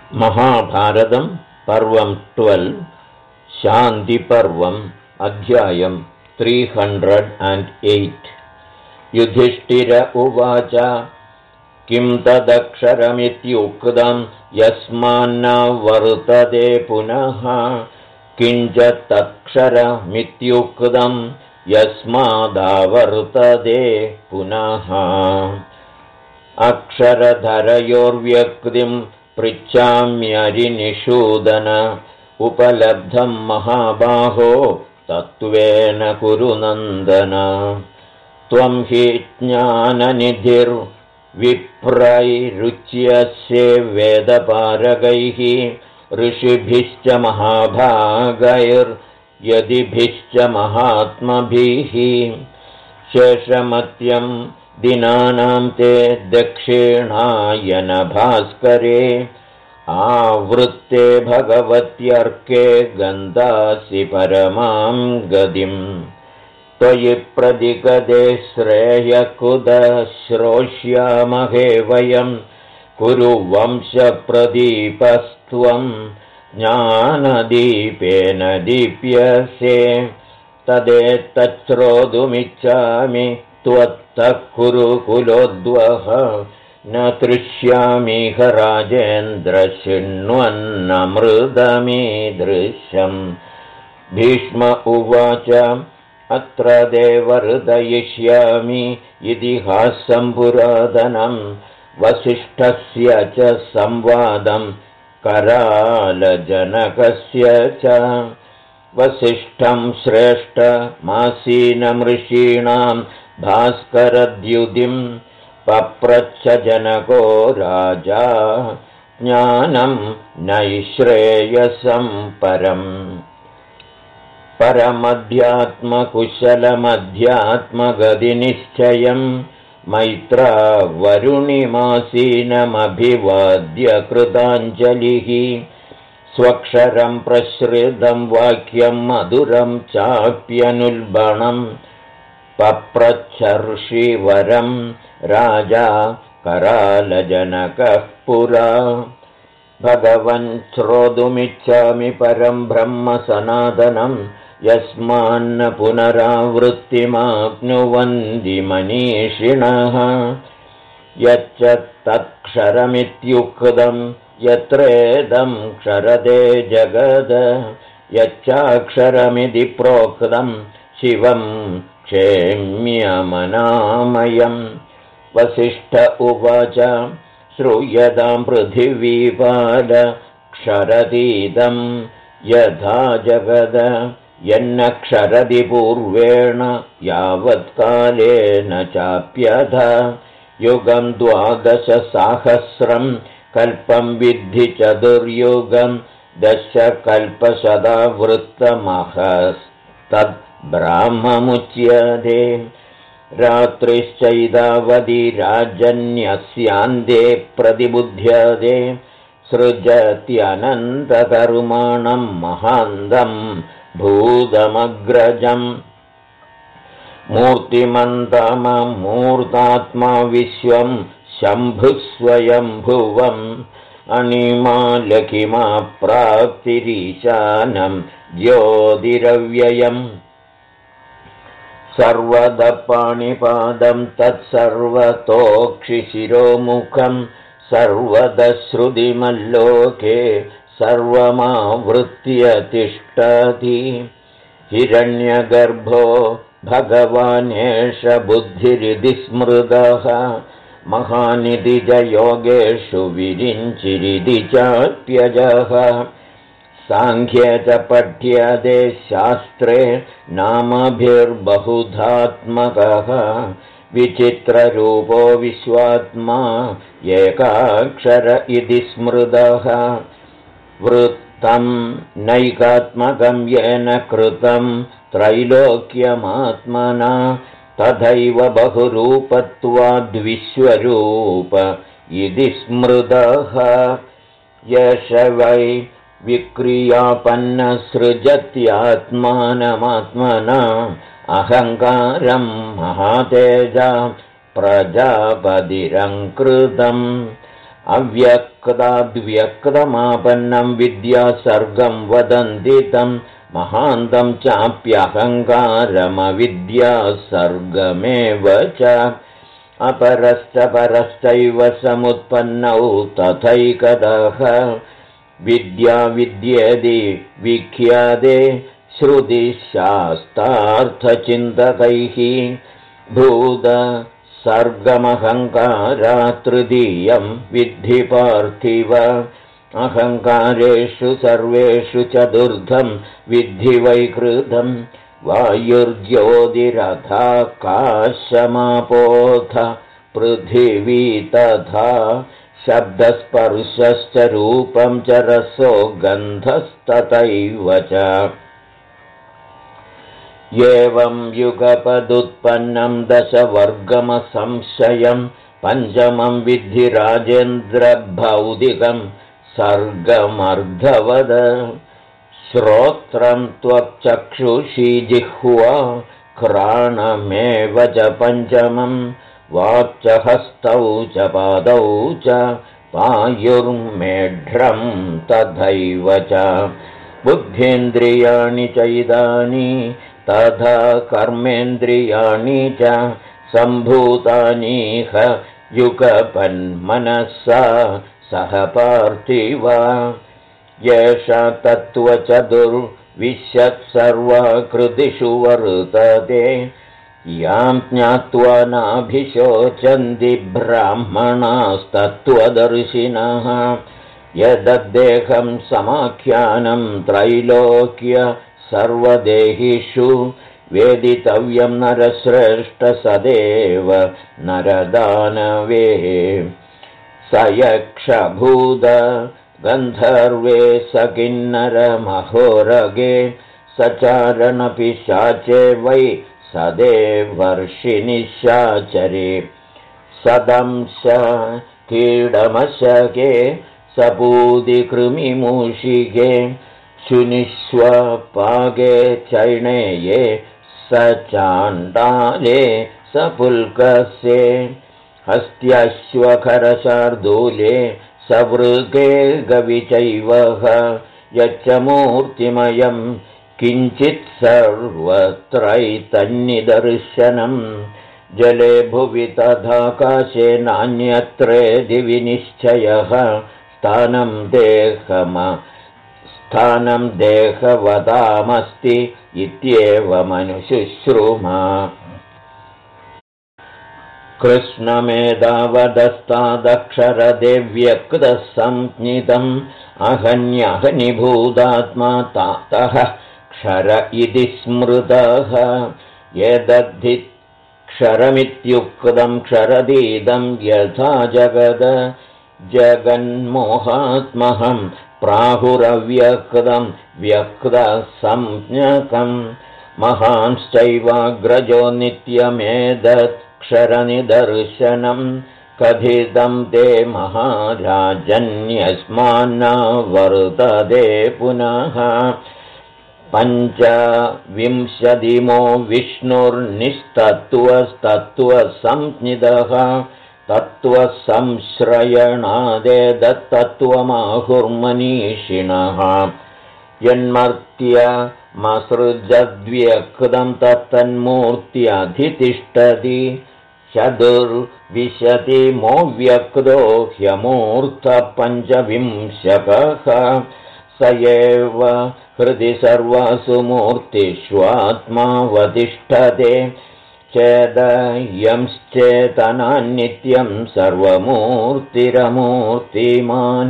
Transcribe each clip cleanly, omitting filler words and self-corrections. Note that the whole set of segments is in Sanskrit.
महाभारतं पर्वं 12 शान्तिपर्वम् अध्यायं 308 युधिष्ठिर उवाच किं तदक्षरमित्युक्तं यस्मान्न वर्तते पुनः किञ्च तक्षरमित्युक्तं यस्मादावर्तते पुनः अक्षरधरयोर्व्यक्तिं पृच्छाम्यरिनिषूदन उपलब्धं महाबाहो तत्त्वेन कुरु नन्दन त्वं हि ज्ञाननिधिर्विप्रैरुच्यसे वेदपारगैः ऋषिभिश्च महाभागैर्यदिभिश्च महात्मभिः शेषमत्यं दिनानां ते दक्षिणायन भास्करे आवृत्ते भगवत्यर्के गन्धासि परमां गतिं त्वयि प्रतिगदे श्रेयकुदश्रोष्यामहे वयं कुरु वंशप्रदीपस्त्वं ज्ञानदीपेन दीप्यसे तदेतच्छ्रोतुमिच्छामि त्वत्तः कुरुकुलोद्वह न तृष्यामिह राजेन्द्र शृण्वन्नमृतमीदृशम् भीष्म उवाच अत्र देवर्दयिष्यामि इतिहासं पुरातनं वसिष्ठस्य च संवादं करालजनकस्य च वसिष्ठं श्रेष्ठमासीनमृषीणां भास्करद्युतिं पप्रच्छ जनको राजा ज्ञानं नैश्रेयसं परमध्यात्मकुशलमध्यात्मगतिनिश्चयं मैत्रावरुणिमासीनमभिवाद्य कृताञ्जलिः स्वक्षरं प्रसृतं वाक्यं मधुरं चाप्यनुल्बणं पप्रच्छर्षिवरं राजा करालजनकः पुरा भगवन् श्रोतुमिच्छामि परं ब्रह्म सनातनं यस्मान्न पुनरावृत्तिमाप्नुवन्ति मनीषिणः यच्च तत्क्षरमित्युक्तं यत्रेदं क्षरदे जगद यच्चाक्षरमिति प्रोक्तं शिवं क्षेम्यमनामयम् वसिष्ठ उवाच श्रूयतां पृथिवीपाल क्षरतीदं यथा जगद यन्न क्षरति पूर्वेण यावत्कालेन चाप्यथ युगं 12,000 कल्पं विद्धि चतुर्युगं 10 कल्पशतावृत्तमहस्तद्ब्राह्ममुच्यते रात्रिश्चैदावधि राजन्यस्यान्ते प्रतिबुध्यते सृजत्यनन्तकर्माणं महान्तं भूतमग्रजम् मूर्तिमन्तममूर्तात्मा विश्वं शम्भुस्वयम्भुवम् अणिमालकिमा प्राप्तिरीशानं ज्योतिरव्ययम् सर्वदपाणिपादं तत्सर्वतोक्षिशिरोमुखं सर्वदश्रुतिमल्लोके सर्वमावृत्य तिष्ठति हिरण्यगर्भो भगवानेष बुद्धिरिति स्मृतः महानिधि च योगेषु विरिञ्चिरिति चाप्यजः साङ्ख्ये च पठ्यते शास्त्रे नामभिर्बहुधात्मकः विचित्ररूपो विश्वात्मा एकाक्षर इति स्मृतः वृत्तं नैकात्मकं येन कृतं त्रैलोक्यमात्मना तथैव बहुरूपत्वाद्विश्वरूप इति स्मृतः यश वै विक्रियापन्नसृजत्यात्मानमात्मना अहङ्कारं महातेजा प्रजापतिरङ्कृतम् अव्यक् व्यक्ताद्व्यक्तमापन्नं विद्यासर्गं वदन्ति तं महान्तं चाप्यहङ्कारमविद्यासर्गमेव च अपरश्च परश्चैव समुत्पन्नौ तथैकतः विद्या विद्येति विख्याते श्रुतिशास्त्रार्थचिन्तकैः भूतसर्गमहङ्कारात् तृतीयं विद्धि पार्थिव अहङ्कारेषु सर्वेषु चतुर्थं विद्धि वैकृतं वायुर्ज्योतिरथाकाशमापोऽथ पृथिवी तथा शब्दस्पर्शश्च रूपं च रसो गन्धस्तथैव च एवं युगपदुत्पन्नं दशवर्गमसंशयं पञ्चमं विद्धि राजेन्द्रभौतिकं सर्गमर्धवद श्रोत्रं त्वक्चक्षुषी जिह्वा घ्राणमेव च पञ्चमं वाक् च हस्तौ च पादौ च पायुर्मेढ्रं तथैव च बुद्धीन्द्रियाणि चैदानि तथा कर्मेन्द्रियाणि च सम्भूतानीह युगपन्मनसा सह पार्थिव येषा तत्त्वचतुर्विंशत्सर्वाकृतिषु वर्तते यां ज्ञात्वा नाभिशोचन्ति ब्राह्मणास्तत्त्वदर्शिनः यद्देहं समाख्यानं त्रैलोक्य सर्वदेहिषु वेदितव्यं नरश्रेष्ठ सदेव नरदानवे स यक्षभूत गन्धर्वे स किन्नरमहोरगे स चारणपिशाचे वै सदेवर्षिनिशाचरे सदंश कीडमशके सपूदिकृमिमूषिके शुनिष्वपागे चैणेये स चाण्डाले स पुल्कस्ये हस्त्यश्वखरशार्दूले स वृगे गविचैवः यच्च मूर्तिमयं किञ्चित् सर्वत्रैतन्निदर्शनम् जले भुवि तथाकाशे नान्यत्रेदि विनिश्चयः स्थानं देहवदामस्ति इत्येवमनुशुश्रुमा कृष्णमेधावदस्तादक्षरदेव्यक्तसंज्ञितम् अहन्यहनिभूतात्मा तातः क्षर इति स्मृतः एतद्धि क्षरमित्युक्तं क्षरदीदं यथा जगन्मोहात्महं प्राहुरव्यक्तं व्यक्तसंज्ञकं महांश्चैवाग्रजो नित्यमेतत्क्षरनिदर्शनं कथितं ते महाराजन्यस्मान्न वर्तते पुनः पञ्चविंशतिमो विष्णुर्निस्तत्त्वस्तत्त्वसंज्ञितः तत्त्वसंश्रयणादेदत्तत्त्वमाहुर्मनीषिणः यन्मर्त्यमसृजद्व्यक्तं तत्तन्मूर्त्यधितिष्ठति चतुर्विंशतिमो व्यक्तो ह्यमूर्तपञ्चविंशकः स एव हृदि सर्वासु मूर्तिष्वात्मावतिष्ठते चेदयंश्चेतनान्नित्यं सर्वमूर्तिरमूर्तिमान्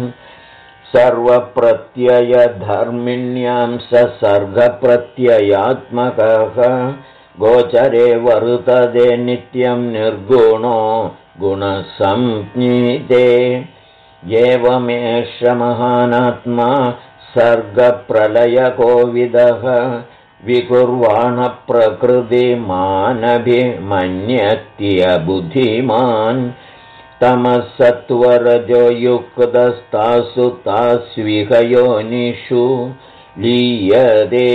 सर्वप्रत्ययधर्मिण्यां स सर्गप्रत्ययात्मकः गोचरे वर्तते नित्यं निर्गुणो गुणसंज्ञिते एवमेष महानात्मा सर्गप्रलयकोविदः विकुर्वाणः प्रकृतिमानभिमन्यत्यबुद्धिमान् तमसत्वरजो युक्तस्तासु तास्विहयोनिषु लीयते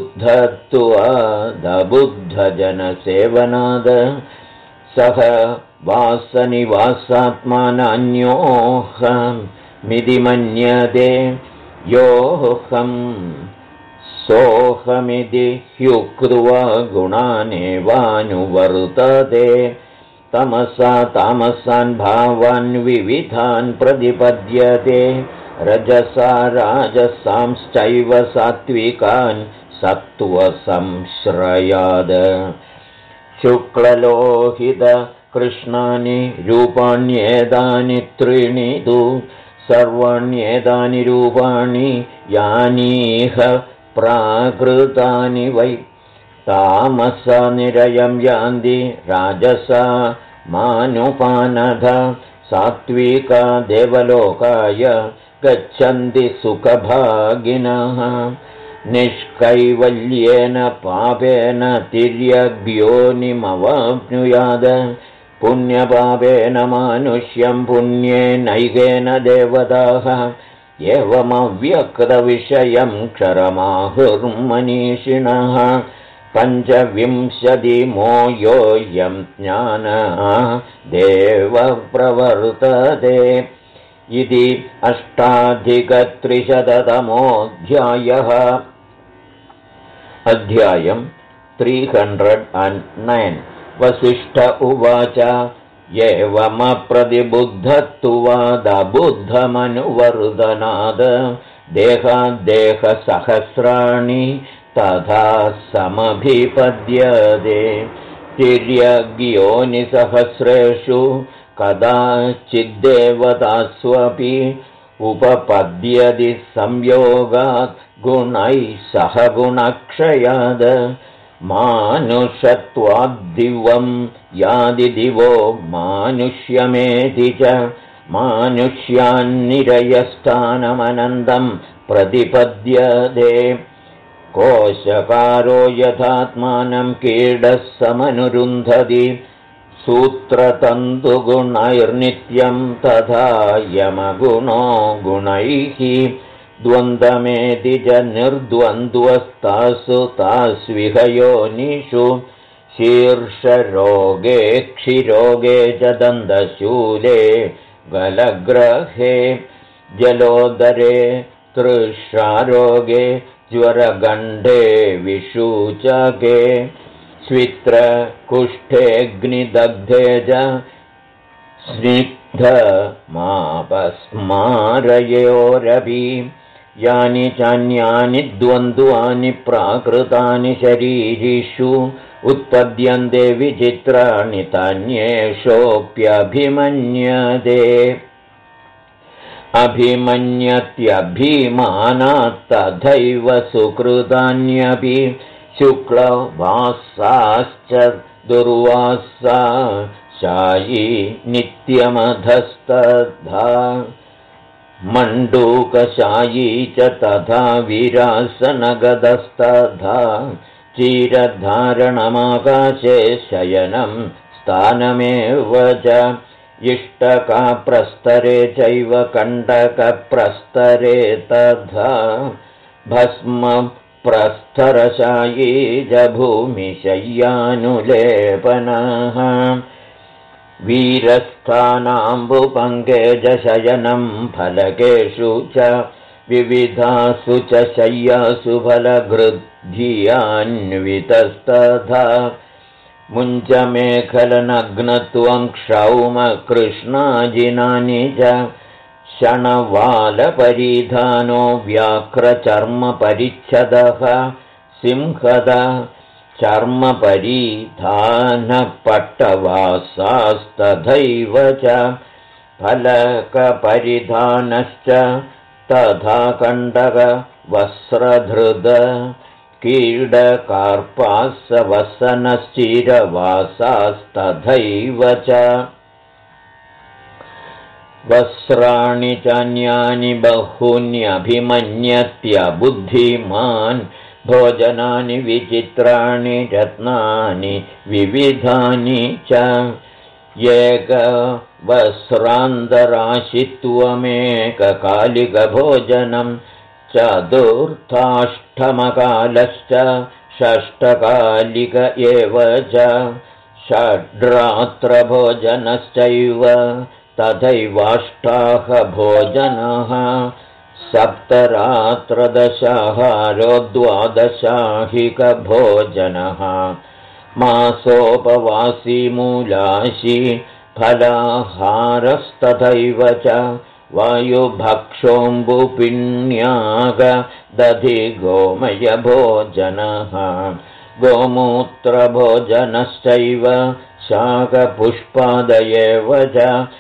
प्रतिबुद्धत्वादबुद्धजनसेवनाद सह वासनिवासात्मानान्योऽहमिति मन्यते योऽहं सोऽहमिति ह्युक्त्वा गुणानेवानुवर्तते तमसा तामसान् भावान् विविधान् प्रतिपद्यते रजसा राजसांश्चैव सात्विकान् सत्त्वसंश्रयाद शुक्ललोहितकृष्णानि रूपाण्येतानि त्रीणि तु सर्वाण्येतानि रूपाणि यानीह प्राकृतानि वै तामसा निरयं यान्ति राजसा मानुपानध सात्विका देवलोकाय गच्छन्ति सुखभागिनः निष्कैवल्येन पापेन तिर्यग्योनिमवाप्नुयाद पुण्यपापेन मानुष्यं पुण्येनैकेन देवताः एवमव्यक्तविषयं क्षरमाहुर्मनीषिणः पञ्चविंशतिमो योऽयं ज्ञानदेवः प्रवर्तते इति 8,300तमोऽध्यायः अध्यायम् 309 वसिष्ठ उवाच एवमप्रतिबुद्धत्वादबुद्धमनुवर्धनाद देहाद्देहसहस्राणि तथा समभिपद्यते तिर्यग्योनिसहस्रेषु कदाचिद्देवतास्वपि उपपद्यति संयोगात् गुणैः सह गुणक्षयाद मानुषत्वाद्दिवं यादि दिवो मानुष्यमेति च मानुष्यान्निरयस्थानमनन्दं प्रतिपद्यते कोशकारो यथात्मानं कीडः समनुरुन्धति सूत्रतन्तुगुणैर्नित्यं तथा यमगुणो गुणैः द्वन्द्वमेति च निर्द्वन्द्वस्तासु तास्विहयोनिषु शीर्षरोगे क्षिरोगे च दन्तशूले गलग्रहे जलोदरे तृषारोगे ज्वरगण्डे विषूचके स्वित्रकुष्ठेऽग्निदग्धे च स्निग्धमापस्मारयोरपि यानि चान्यानि द्वन्द्वानि प्राकृतानि शरीरिषु उत्पद्यन्ते विचित्राणि तान्येषोऽप्यभिमन्यते अभिमन्यत्यभिमानात् तथैव सुकृतान्यपि शुक्लवासाश्च दुर्वासा शायी नित्यमधस्तथा मण्डूकशायी च तथा विरासनगदस्तथा चीरधारणमाकाशे शयनं स्थानमेव च इष्टकाप्रस्तरे चैव कण्टकप्रस्तरे तथा भस्मप्रस्तरशायी च भूमिशय्यानुलेपनः वीरस्थानाम्बुपङ्केजशयनं फलकेषु च विविधासु च शय्यासु फलगृद्धियान्वितस्तथा मुञ्चमेखलनग्नत्वं क्षौमकृष्णाजिनानि च शणवालपरिधानो व्याघ्रचर्मपरिच्छदः सिंहद चर्मपरिधानपट्टवासास्तथैव च फलकपरिधानश्च तथा कण्डकवस्त्रधृद कीडकार्पासवसनश्चिरवासास्तथैव च वस्त्राणि चान्यानि बहून्यभिमन्यत्यबुद्धिमान् भोजनानि विचित्राणि रत्नानि विविधानि च एकवस्त्रान्तराशित्वमेककालिकभोजनं चतुर्थाष्टमकालश्च षष्ठकालिक एव च षड्रात्रभोजनश्चैव तथैवाष्टाहभोजनः सप्तरात्रदशाहारो द्वादशाहिकभोजनः मासोपवासी मूलाशी फलाहारस्तथैव च वायुभक्षोऽम्बुपिण्याग दधिगोमयभोजनः गोमूत्रभोजनश्चैव शाकपुष्पादयेव च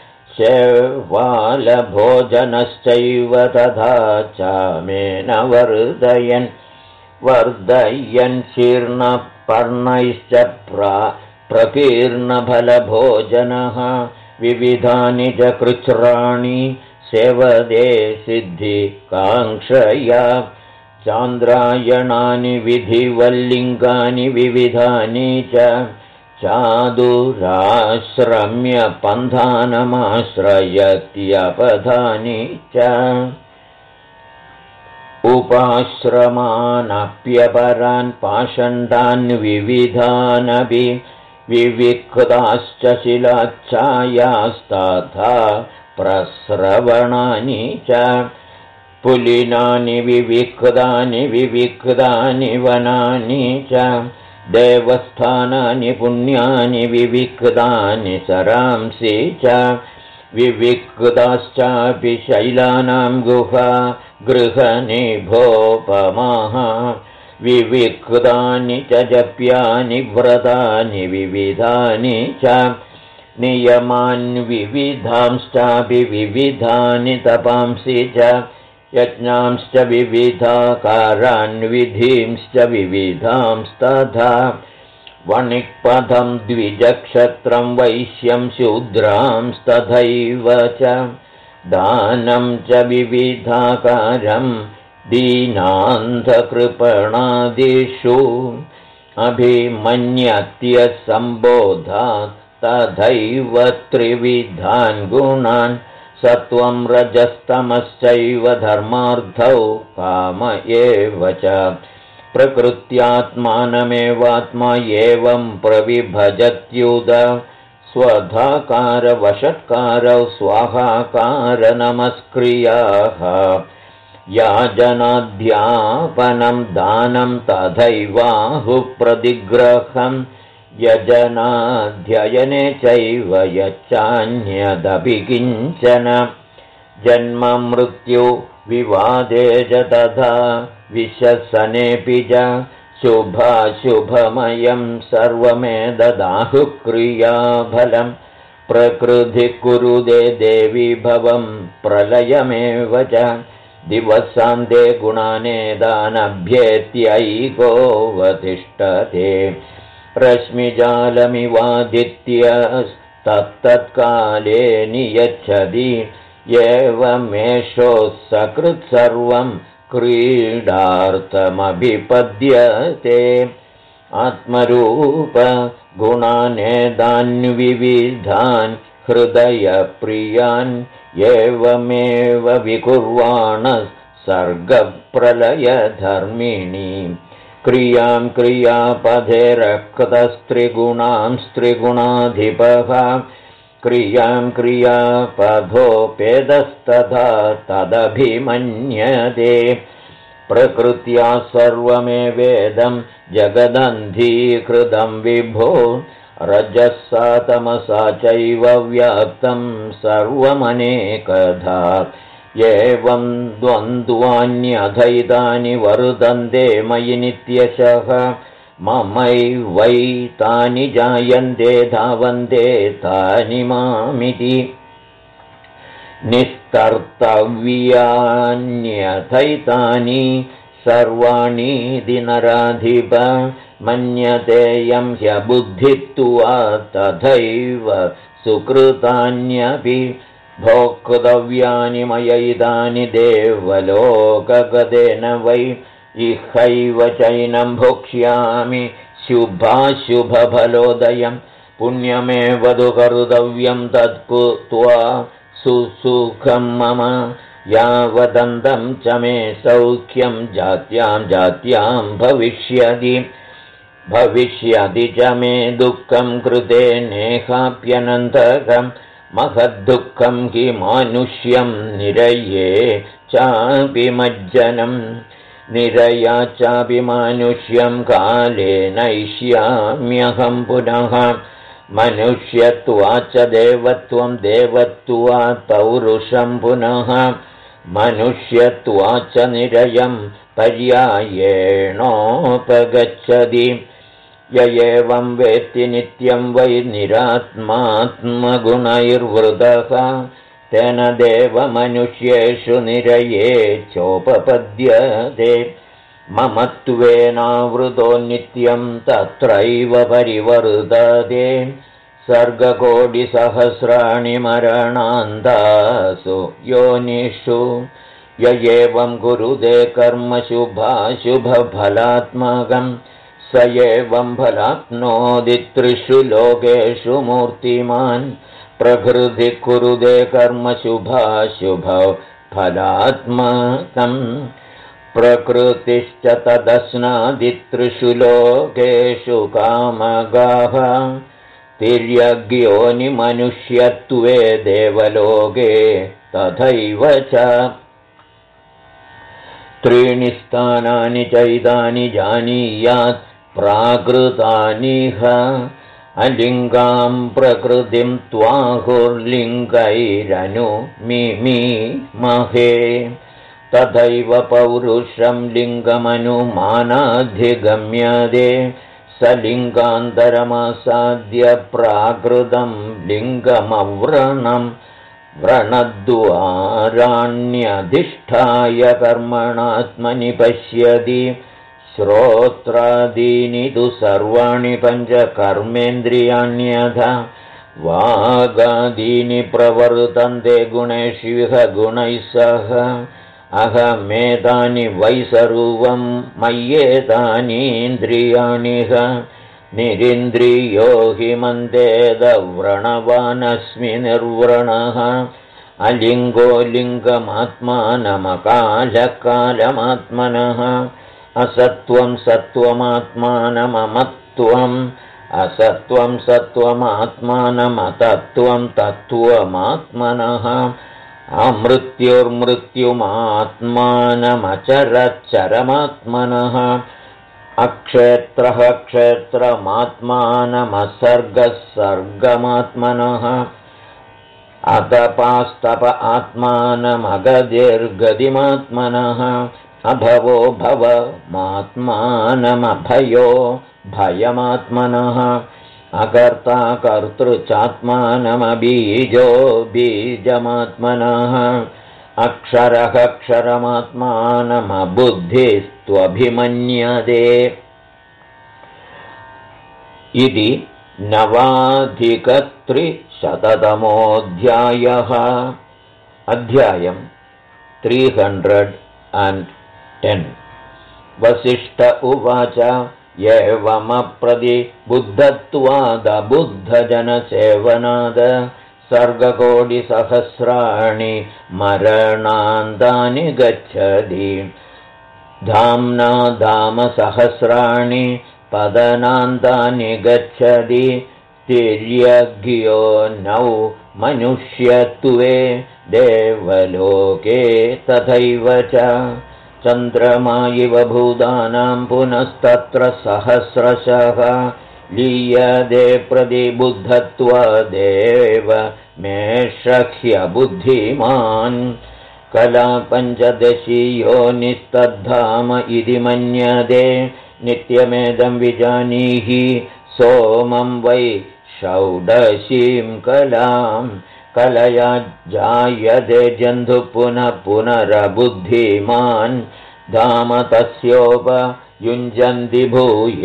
शैवालभोजनश्चैव तथा चामेन वर्धयन् शीर्णपर्णैश्च प्रकीर्णफलभोजनः विविधानि च कृच्छ्राणि सेवदे सिद्धिकाङ्क्षया चान्द्रायणानि विधिवल्लिङ्गानि विविधानि च चादुराश्रम्य पन्थानमाश्रयत्यपधानि च उपाश्रमानप्यपरान् पाषण्डान् विविधानपि विविक्ताश्च शिलाच्छायास्तथा प्रस्रवणानि च पुलिनानि विविक्तानि वनानि च देवस्थानानि पुण्यानि विविक्तानि सरांसि च विविक्ताश्चापि शैलानां गुहा गृहनिभोपमाः विविक्तानि च जप्यानि व्रतानि विविधानि च नियमान् विविधांश्चापि विविधानि तपांसि च यज्ञांश्च विविधाकारान् विधींश्च विविधांस्तथा वणिक्पथं द्विजक्षत्रं वैश्यं शूद्रांस्तथैव च दानं च विविधाकारं दीनान्धकृपणादिषु अभिमन्यत्यसम्बोधात् तथैव त्रिविधान् गुणान् सत्वं रजस्तमश्चैव धर्मार्थौ काम एव च प्रकृत्यात्मानमेवात्मा एवं प्रविभजत्युद स्वधाकारवषट्कारौ स्वाहाकारनमस्क्रियाः याजनाध्यापनं दानं तथैवाहुप्रतिग्रहं यजनाध्ययने चैव यच्चान्यदपि किञ्चन जन्ममृत्यु विवादे च तथा विशसनेऽपि च शुभाशुभमयं सर्वमेददाहुः क्रियाफलं प्रकृतिः कुरुदे देवी भवं प्रलयमेव च दिवसान्ते गुणानेदानभ्येत्यैकोऽवतिष्ठते रश्मिजालमिवादित्यस्तत्तत्काले नियच्छति एवमेषोऽसकृत्सर्वं क्रीडार्थमभिपद्यते आत्मरूपगुणानेदान्विविधान् हृदयप्रियान् एवमेव विकुर्वाणः सर्गप्रलयधर्मिणी क्रियां क्रियापधे रक्तस्त्रिगुणांस्त्रिगुणाधिपः क्रियां क्रियापधोपेदस्तथा तदभिमन्यते प्रकृत्या सर्वमेवेदं जगदन्धीकृतं विभो रजसा तमसा चैव व्याप्तं सर्वमनेकधा एवं द्वन्द्वान्यथैतानि वर्धन्ते मयि नित्यशः ममैवैतानि जायन्ते धावन्ते तानि मामिति निस्तर्तव्यान्यथैतानि सर्वाणि दिनराधिप मन्यतेयं ह्यबुद्धित्वा तथैव सुकृतान्यपि भोक्तव्यानि मयैतानि देवलोकगतेन वै इहैव चैनं भोक्ष्यामि शुभाशुभफलोदयं पुण्यमेव तु कर्तव्यं तत्कृत्वा सुसुखं मम यावदन्तं च मे सौख्यं जात्यां भविष्यति भविष्यति च मे दुःखं कृते नेहाप्यनन्तकं महद्दुःखं हि मानुष्यं निरये चापि मज्जनं निरया चापि मानुष्यं काले नैष्याम्यहं पुनः मनुष्यत्वाच्च देवत्वं देवत्वात् पौरुषं पुनः मनुष्यत्वाच्च निरयं पर्यायेणोपगच्छति य एवं वेत्ति नित्यं वै निरात्मात्मगुणैर्वृतः तेन देवमनुष्येषु निरये चोपपद्यते ममत्वेनावृतो नित्यं तत्रैव परिवर्तते सर्गकोटिसहस्राणि मरणान्तासु योनिषु य एवं कुरुते कर्म शुभाशुभफलात्मकं स एवं फलाप्नोति त्रिषु लोकेषु मूर्तिमान् प्रकृति कुरुते कर्म शुभाशुभफलात्मकम् प्रकृतिश्च तदश्नादि त्रिषु लोकेषु कामगाः तिर्यग्योनिमनुष्यत्वे देवलोके तथैव च त्रीणि स्थानानि चैतानि जानीयात् प्राकृतानिह अलिङ्गां प्रकृतिं त्वाहुर्लिङ्गैरनुमिमीमहे तथैव पौरुषं लिङ्गमनुमानाधिगम्यते स लिङ्गान्तरमासाद्य प्राकृतं लिङ्गमव्रणं व्रणद्वाराण्यधिष्ठाय कर्मणात्मनि पश्यति श्रोत्रादीनि तु सर्वाणि पञ्चकर्मेन्द्रियाण्यथा वागादीनि प्रवर्तन्ते गुणेष्विह गुणैः सह अहमेतानि वै सर्वं मय्येतानीन्द्रियाणिह निरिन्द्रियो हि मन्देदव्रणवानस्मि निर्व्रणः अलिङ्गो लिङ्गमात्मानमकालकालमात्मनः असत्त्वं सत्त्वमात्मानममत्त्वम् असत्त्वं सत्त्वमात्मानमतत्त्वं तत्त्वमात्मनः अमृत्युर्मृत्युमात्मानमचरच्चरमात्मनः अक्षेत्रः क्षेत्रमात्मानमसर्गः सर्गमात्मनः अतपास्तप आत्मानमगतिर्गतिमात्मनः अभवो भवमात्मानमभयो भयमात्मनः अकर्ता कर्तृचात्मानमबीजो बीजमात्मनः अक्षरः क्षरमात्मानमबुद्धिस्त्वभिमन्यते इति 9अधिक300तमोऽध्यायः अध्यायं 310 वसिष्ठ उवाच एवमप्रतिबुद्धत्वादबुद्धजनसेवनाद सर्गकोटिसहस्राणि मरणान्तानि गच्छति धाम्ना धामसहस्राणि पदनान्तानि गच्छति तिर्यग्यो नौ मनुष्यत्वे देवलोके तथैव च चन्द्रमा इव भूतानां पुनस्तत्र सहस्रशः लीयते प्रतिबुद्धत्वादेव मेषह्य बुद्धिमान् कला पञ्चदशी योनिस्तद्धाम इति मन्यते नित्यमेदं विजानीहि सोमं वै षोडशीं कलां कलया जायते जन्तुः पुनः पुनरबुद्धिमान् धाम तस्योपयुञ्जन्ति भूय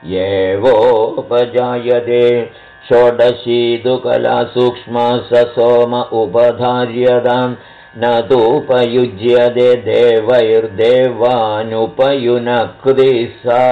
एवोपजायते षोडशी तु कला सूक्ष्मा स सोम उपधार्यतां न तूपयुज्यते देवैर्देवानुपयुनक्ति सा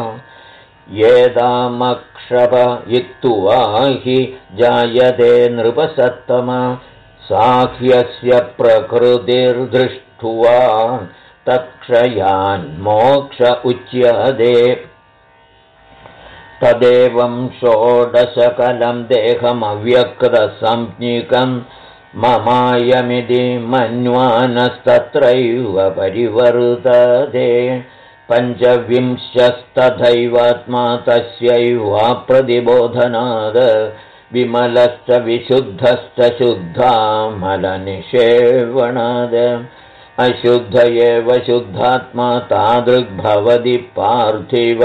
येदामक्षपयित्वा हि जायते नृपसत्तमा साह्यस्य प्रकृतिर्दृष्ट्वा तत्क्षयान्मोक्ष उच्यते तदेवं षोडशकलं देहमव्यक्तसंज्ञिकं ममायमिति मन्वानस्तत्रैव परिवर्तते पञ्चविंशस्तथैवात्मा तस्यैवाप्रतिबोधनाद विमलश्च विशुद्धश्च शुद्धामलनिषेवणाद अशुद्ध एव शुद्धात्मा तादृग्भवति पार्थिव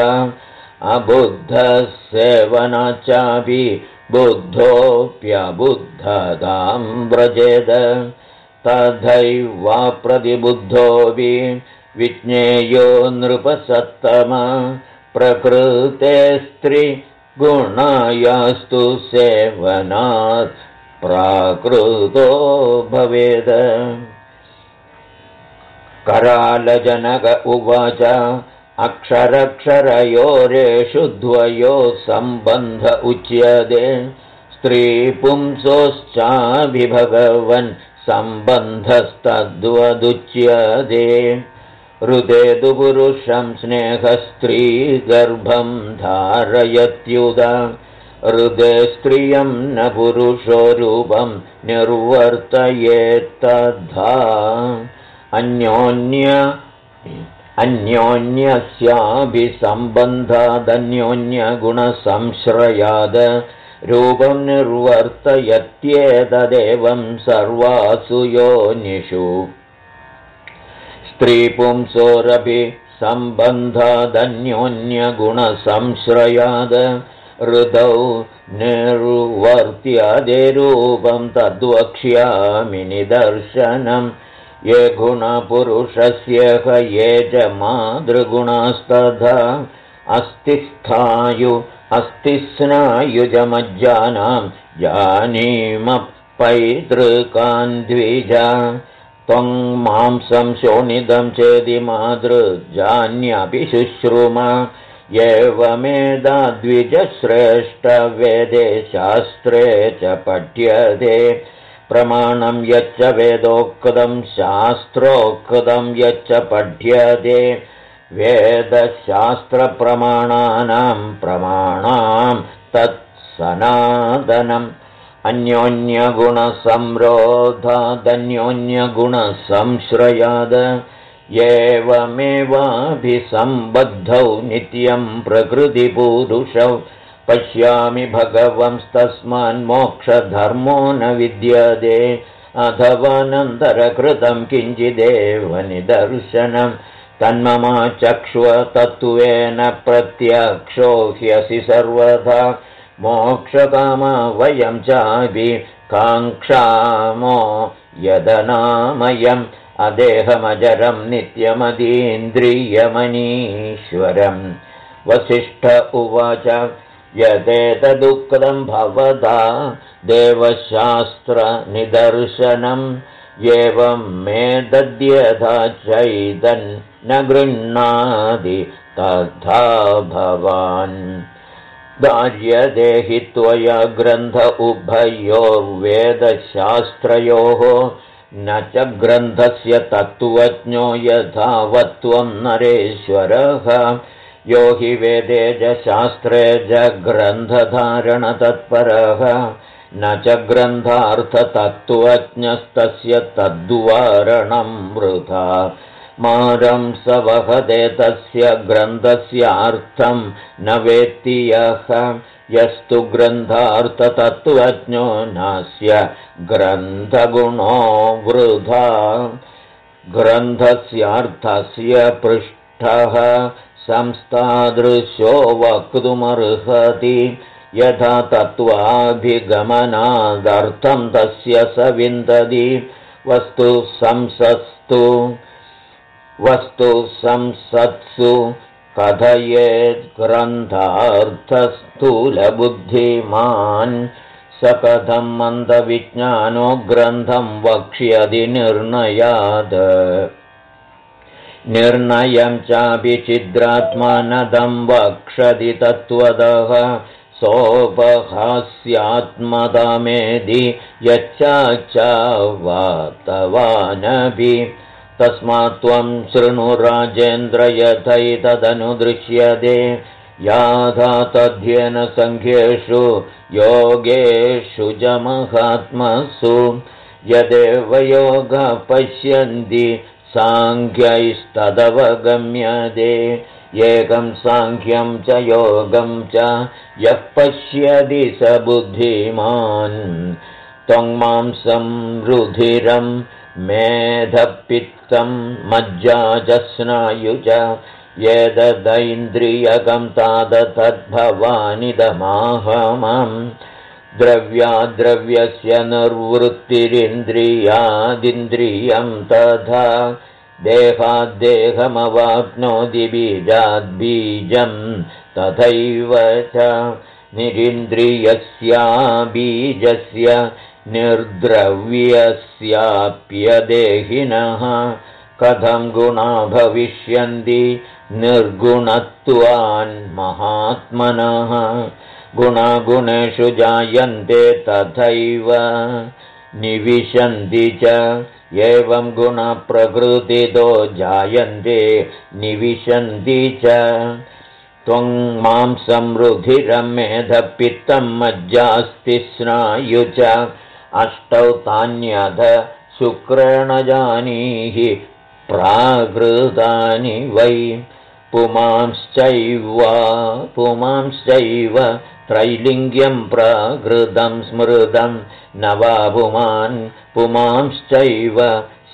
अबुद्धसेवनाच्चापि बुद्धोऽप्यबुद्धतां व्रजेद तथैवाप्रतिबुद्धोऽपि विज्ञेयो नृपसत्तम प्रकृते स्त्रीगुणायास्तु सेवनात् प्राकृतो भवेद। करालजनक उवाच अक्षरक्षरयोरेषु द्वयोः सम्बन्ध उच्यते स्त्रीपुंसोश्चाभिभगवन् सम्बन्धस्तद्वदुच्यते हृदेतु पुरुषं स्नेहस्त्रीगर्भं धारयत्युदा हृदे स्त्रियं न पुरुषो रूपं निर्वर्तयेत्तद्धा अन्योन्यस्याभिसम्बन्धादन्योन्यगुणसंश्रयाद रूपं निर्वर्तयत्येतदेवं सर्वासु योनिषु स्त्रीपुंसोरपि सम्बन्धादन्योन्यगुणसंश्रयाद हृदौ निर्वर्त्यते रूपं तद्वक्ष्यामि निदर्शनम् ये गुणपुरुषस्य ये च मातृगुणास्तथा अस्ति स्नायुजमज्जानां जानीम पैतृकान् द्विज त्वं मांसं शोणितं चेदि मातृजान्यपि शुश्रुम एवमेदा द्विजश्रेष्ठवेदे शास्त्रे च पठ्यते प्रमाणं यच्च वेदोक्तं शास्त्रोक्तं यच्च पठ्यते वेदशास्त्रप्रमाणानां प्रमाणां तत्सनातनम् अन्योन्यगुणसंरोधादन्योन्यगुणसंश्रयाद एवमेवाभिसम्बद्धौ नित्यं प्रकृतिपुरुषौ पश्यामि भगवंस्तस्मान्मोक्षधर्मो न विद्यते अथवानन्तरकृतं किञ्चिदेव निदर्शनं तन्ममा चक्ष्वतत्त्वेन प्रत्यक्षो ह्यसि सर्वथा मोक्षकामा वयं चापि काङ्क्षामो यदनामयम् अदेहमजरं नित्यमतीन्द्रियमनीश्वरम् वसिष्ठ उवाच यदेतदुक्तं भवता देवशास्त्रनिदर्शनम् एवं मे दद्यथा चैतन्न गृह्णाति तथा भवान् दार्यते हि त्वया ग्रन्थ उभयोर्वेदशास्त्रयोः न च ग्रन्थस्य तत्त्वज्ञो यथावत्त्वं नरेश्वरः यो हि वेदे च शास्त्रे च ग्रन्थधारणतत्परः न च ग्रन्थार्थतत्त्वज्ञस्तस्य तद्वारणं वृथा मारं स वहते तस्य ग्रन्थस्यार्थं न वेत्ति यस्तु ग्रन्थार्थतत्त्वज्ञो नास्य ग्रन्थगुणो वृथा ग्रन्थस्यार्थस्य पृष्ठः संस्थादृशो वक्तुमर्हति यथा तत्त्वाभिगमनादर्थं तस्य स विन्दति वस्तु संसत्सु कथयेत् ग्रन्थार्थस्थूलबुद्धिमान् स कथं मन्दविज्ञानो ग्रन्थं वक्ष्यति निर्णयात् निर्णयं चापि छिद्रात्मानदं वक्षति तत्त्वतः सोपहास्यात्मतामेधि यच्चावातवानपि तस्मात् त्वं शृणु राजेन्द्र यथैतदनुदृश्यते याथा तद्येन सङ्ख्येषु योगेषु च महात्मसु यदेव योगः पश्यन्ति साङ्ख्यैस्तदवगम्यते एकं साङ्ख्यं च योगं च यः पश्यति स बुद्धिमान् त्वङ्मांसं रुधिरं मेधपित्तं मज्जा च स्नायु च एतदैन्द्रियकं तादतद्भवानिदमाहमम् द्रव्याद्रव्यस्य निर्वृत्तिरिन्द्रियादिन्द्रियं तथा देहाद्देहमवाप्नोति बीजाद्बीजं तथैव च निरिन्द्रियस्याबीजस्य निर्द्रव्यस्याप्यदेहिनः कथं गुणा भविष्यन्ति निर्गुणत्वान्महात्मनः गुणागुणेषु जायन्ते तथैव निविशन्ति च एवं गुणप्रकृतितो जायन्ते निविशन्ति च त्वं मांसं रुधिरं मेधपित्तं मज्जास्ति स्नायु च अष्टौ तान्यथ शुक्रेण जानीहि प्राकृतानि वै पुमांश्चैव त्रैलिङ्ग्यं प्राकृतं स्मृतं न वा पुमांश्चैव स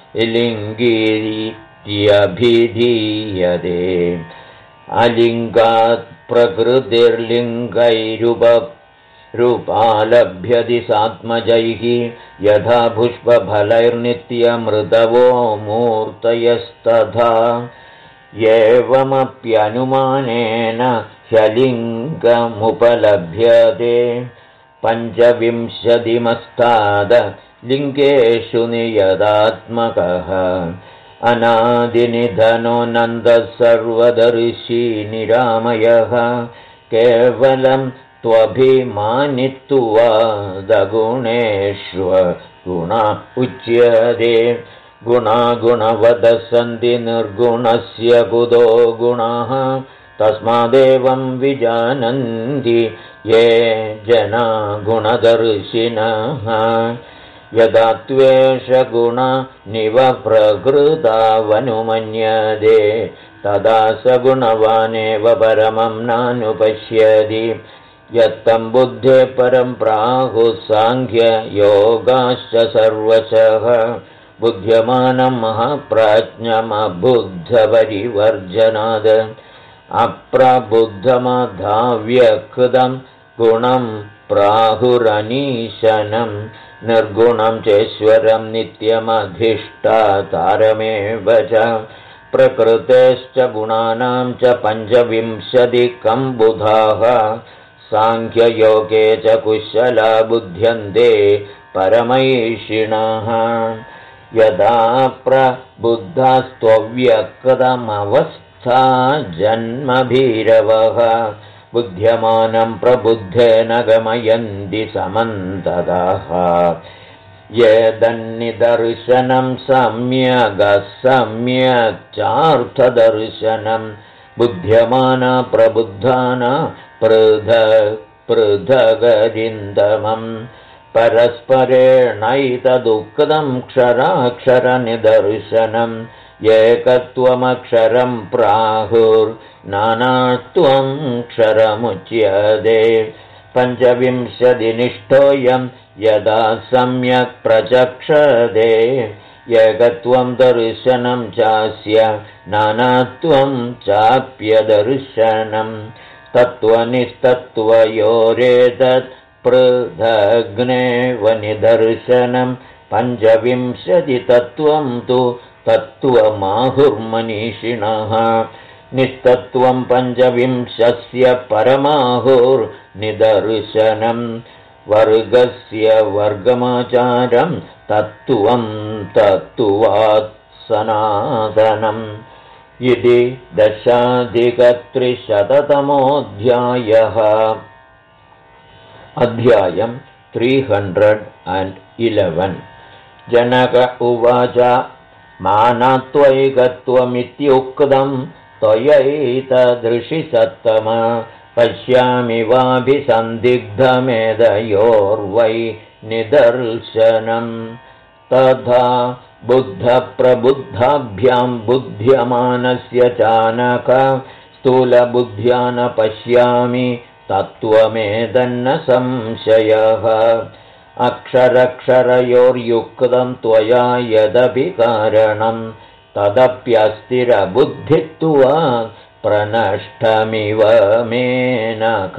लिङ्गित्यभिधीयते अलिङ्गात् प्रकृतिर्लिङ्गैरूपालभ्यति सात्मजैः यथा पुष्पफलैर्नित्यमृतवो मूर्तयस्तथा एवमप्यनुमानेन ह्यलिङ्गमुपलभ्यते पञ्चविंशतिमस्ताद लिङ्गेषु नियदात्मकः अनादिनिधनो नन्दः सर्वदर्शी निरामयः केवलं त्वभिमानित्वादगुणेष्वगुण उच्यते गुणागुणवदः सन्ति निर्गुणस्य कुतो गुणाः तस्मादेवं विजानन्ति ये जना गुणदर्शिनः यदा त्वेषगुणनिव प्रकृतावनुमन्यते तदा स गुणवानेव परमं नानुपश्यति यत्तं बुद्धे परं प्राहुः साङ्ख्ययोगाश्च सर्वशः बुध्यमानं महाप्राज्ञमबुद्धपरिवर्जनाद अप्रबुद्धमधाव्यकृतं गुणं प्राहुरनीशनं निर्गुणं चेश्वरं नित्यमधिष्ठातारमेव च प्रकृतेश्च गुणानां च पञ्चविंशतिकं बुधाः साङ्ख्ययोगे च कुशला बुध्यन्ते परमैषिणः यदा प्रबुद्धास्त्वव्यकृतमवस्था जन्मभीरवः बुध्यमानं प्रबुद्धेन गमयन्ति समन्ततः येदन्निदर्शनं सम्यक्चार्थदर्शनं बुध्यमाना प्रबुद्धाना पृथगरिन्दमम् परस्परेणैतदुक्तं क्षराक्षरनिदर्शनम् एकत्वमक्षरं प्राहुर्नानात्वं क्षरमुच्यते पञ्चविंशतिनिष्ठोऽयं यदा सम्यक् प्रचक्षते एकत्वं दर्शनं चास्य नानात्वं चाप्यदर्शनम् तत्त्वनिस्तत्त्वयोरेतत् पृथग्नेव निदर्शनं पञ्चविंशतितत्त्वं तु तत्त्वमाहुर्मनीषिणः निस्तत्त्वं पञ्चविंशस्य परमाहुर्निदर्शनं वर्गस्य वर्गमाचारं तत्त्वं तत्त्वात् सनातनम् इति 10,300तमोऽध्यायः अध्यायं 311 जनक उवाच मानात्वैकत्वमित्युक्तं त्वयैतदृशि सत्तम पश्यामि वाभिसन्दिग्धमेधयोर्वै निदर्शनम् तथा बुद्धप्रबुद्धाभ्यां बुध्यमानस्य चानक स्थूलबुद्ध्या न पश्यामि तत्त्वमेदन्न संशयः अक्षरक्षरयोर्युक्तं त्वया यदपि कारणं तदप्यस्थिरबुद्धित्वा प्रनष्टमिव मेनख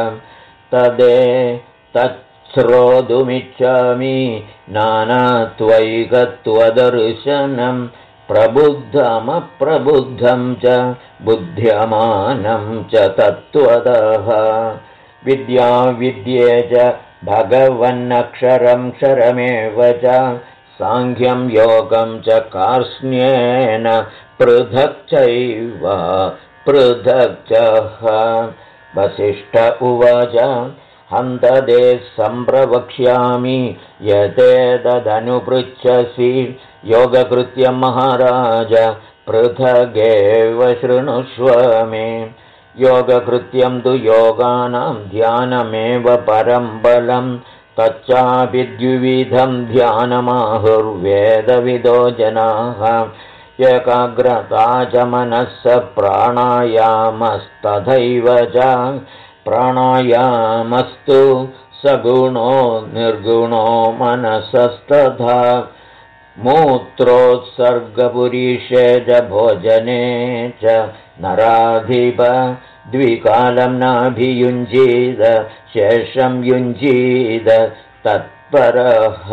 तच्छ्रोतुमिच्छामि नानात्वैकत्वदर्शनं प्रबुद्धमप्रबुद्धं च बुध्यमानं च तत्त्वतः विद्याविद्ये च भगवन्नक्षरं क्षरमेव च साङ्ख्यं योगं च कार्ष्ण्येन पृथक् चैव पृथक् च वसिष्ठ उवाच हन्तदे सम्प्रवक्ष्यामि यतेतदनुपृच्छसि योगकृत्यं महाराज पृथगेव शृणुष्व मे योगकृत्यं तु योगानां ध्यानमेव परं बलं तच्चापि द्विविधं ध्यानमाहुर्वेदविदो जनाः एकाग्रता च मनस्स प्राणायामस्तथैव च प्राणायामस्तु सगुणो निर्गुणो मनसस्तथा मूत्रोत्सर्गपुरीषे च भोजने च नराधिप द्विकालं नाभियुञ्जीद शेषं युञ्जीद तत्परः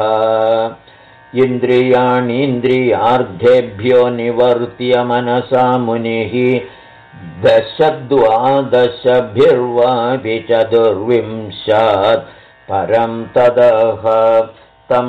इन्द्रियाणीन्द्रियार्थेभ्यो निवर्त्य मनसा मुनिः दशद्वादशभिर्वापि चतुर्विंशात् परं ततः तं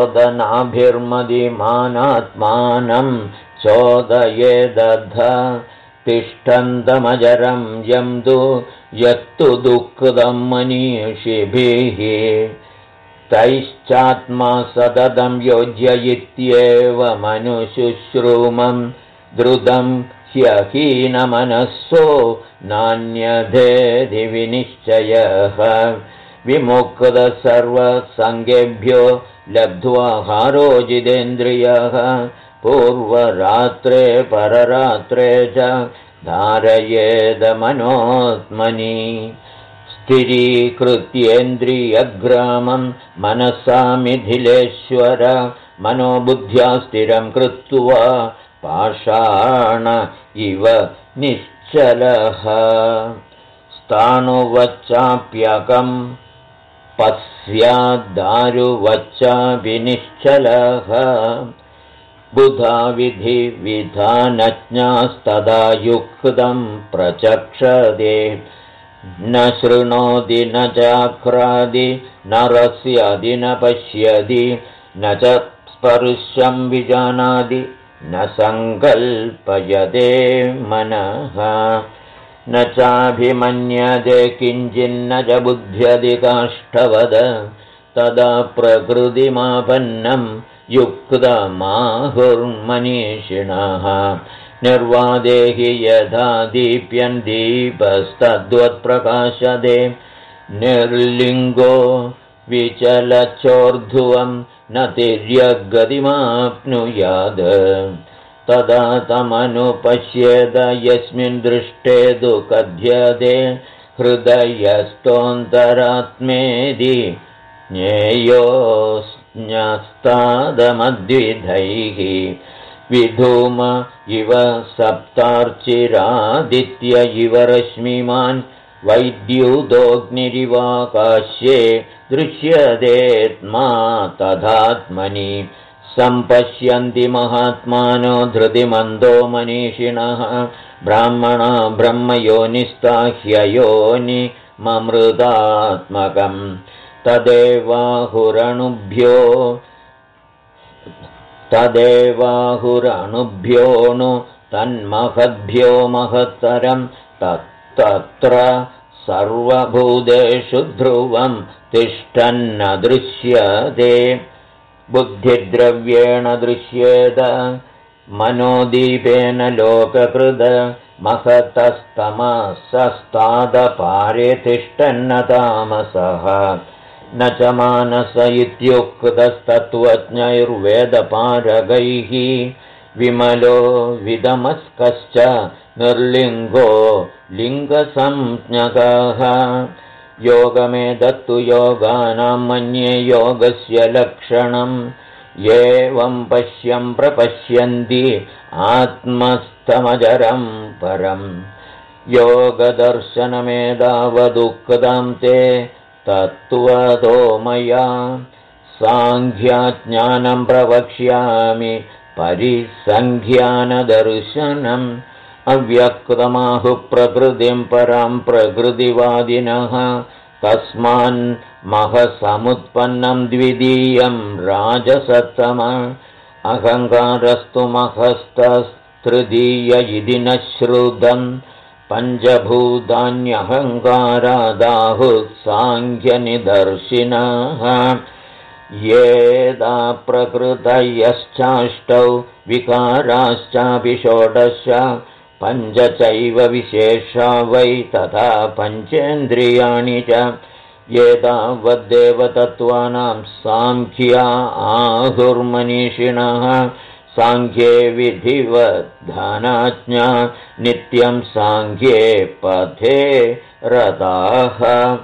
चोदनाभिर्मदिमानात्मानं चोदयेदध तिष्ठन्तमजरं यं तु यत्तु दुःखदं मनीषिभिः तैश्चात्मा सततं योज्य इत्येव मनुशुश्रूमं द्रुतं ह्यहीनमनस्सो नान्यधेधि विनिश्चयः विमुक्तसर्वसङ्गेभ्यो लब्ध्वा हारोजितेन्द्रियः पूर्वरात्रे पररात्रे च धारयेदमनोत्मनि स्थिरीकृत्येन्द्रियग्रामं मनसा मिथिलेश्वर मनोबुद्ध्या स्थिरं कृत्वा पाषाण इव निश्चलः स्थाणुवच्चाप्यकं पश्याद्दारुवच्चापि निश्चलः बुधा विधिविधानज्ञास्तदा युक्तं प्रचक्षते न शृणोति न चाक्रादि न रस्यति न पश्यति न च स्पर्शं विजानाति न सङ्कल्पयते मनः न चाभिमन्यते किञ्चिन्न च बुध्यति काष्ठवद तदा प्रकृतिमापन्नं युक्तमाहुर्मनीषिणः निर्वादेहि यथा दीप्यन् दीपस्तद्वत्प्रकाशते निर्लिङ्गो विचलचोर्ध्वं न तिर्यगतिमाप्नुयात् तदा तमनुपश्येद यस्मिन् दृष्टे तु कथ्यते हृदयस्थोऽन्तरात्मेदि ज्ञेयोऽस्न्यस्तादमद्विधैः विधूम इव सप्तार्चिरादित्य इव रश्मिमान् वैद्युतोऽग्निरिवाकाश्ये दृश्यतेऽत्मा तथात्मनि सम्पश्यन्ति महात्मानो धृतिमन्दो मनीषिणः ब्राह्मणा ब्रह्मयोनिस्ताह्ययोनिममृतात्मकम् तदेवाहुरणुभ्योऽणु तन्महद्भ्यो महत्तरं तत्र सर्वभूतेषु ध्रुवं तिष्ठन्न दृश्यते बुद्धिद्रव्येण दृश्येत मनोदीपेन लोककृत महतस्तमसस्तादपारे तिष्ठन्न तामसः न च मानस इत्युक्तस्तत्त्वज्ञैर्वेदपारगैः विमलो विदमस्कश्च निर्लिङ्गो लिङ्गसंज्ञकः योगमेतत्तु योगानां मन्ये योगस्य लक्षणम् एवं पश्यं प्रपश्यन्ति आत्मस्थमजरं परम् योगदर्शनमेतावदुक्तं ते तत्त्वतो मया साङ्ख्यज्ञानं प्रवक्ष्यामि परिसङ्ख्यानदर्शनम् अव्यक्तमाहुः प्रकृतिं परां प्रकृतिवादिनः तस्मान्महसमुत्पन्नं द्वितीयं राजसत्तम अहङ्कारस्तु महस्तस्तृतीय इति न श्रुतम् पञ्चभूतान्यहङ्कारादाहुः साङ्ख्यनिदर्शिनः येदा प्रकृतयश्चाष्टौ विकाराश्चापि षोडश पञ्च चैव विशेषा वै तथा पञ्चेन्द्रियाणि च एतावद्देवतत्त्वानां साङ्ख्या आहुर्मनीषिणः साङ्ख्ये विधिवद्धानाज्ञा नित्यं साङ्ख्ये पथे रताः